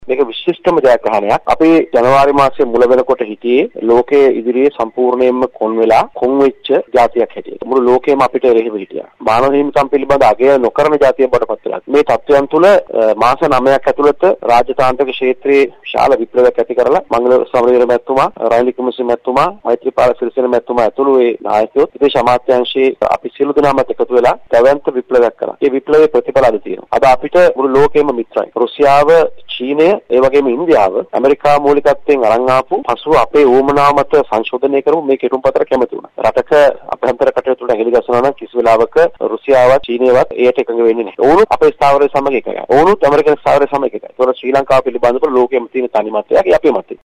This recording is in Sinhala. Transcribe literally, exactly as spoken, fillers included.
මේක විශිෂ්ටම ජයග්‍රහණයක්. අපි ජනවාරි මාසයේ මුල වෙනකොට හිටියේ ලෝකයේ ඉදිරියේ සම්පූර්ණයෙන්ම කොන් වෙලා කොන් වෙච්ච ජාතියක් හැටියට. මුළු ලෝකෙම අපිට එරෙහිව හිටියා. මානව හිමිකම් පිළිබඳ අගය නොකරන ජාතියක් බවට පත් වෙලා. මේ තත්ත්වයන් තුළ මාස නවයක් ඇතුළත රාජතාන්ත්‍රික ක්ෂේත්‍රයේ විශාල විප්ලවයක් ඇති කරලා මංගල සමරවීර මැතිතුමා, රනිල් වික්‍රමසිංහ මැතිතුමා, මෛත්‍රීපාල සිරිසේන මැතිතුමා ඇතුළු ඒ නායකයෝ විදේශ අමාත්‍යාංශයේ අපි සියලු දෙනාම එකතු වෙලා දැවැන්ත විප්ලවයක් කරා. මේ විප්ලවයේ ප්‍රතිඵල අද තියෙනවා. අද අපිට මුළු ලෝකෙම මිත්‍රයි. රුසියාව, චීනය, ඒ වගේම ඉන්දියාව ඇමරිකා මූලිකත්වයෙන් අරන් ආපු පසුව අපේ ඕමනාව මත සංශෝධනය කරමු මේ කෙටුම්පතට කැමති වුණා. රටක අභ්‍යන්තර කටයුතු වලට හෙළි ගස්සනවා නම් කිසි වෙලාවක රුසියාවත් චීනයවත් ඒට එකඟ වෙන්නේ නැහැ. ඕනුත් අපේ ස්ථාවරය සමග එකයි. ඕනුත් ඇමරිකන් ස්ථාවරය සමග එකයි. ඒතකොට ශ්‍රී ලංකාව පිළිබඳව ලෝකෙම තියෙන තනි මතයක් අපි මතය.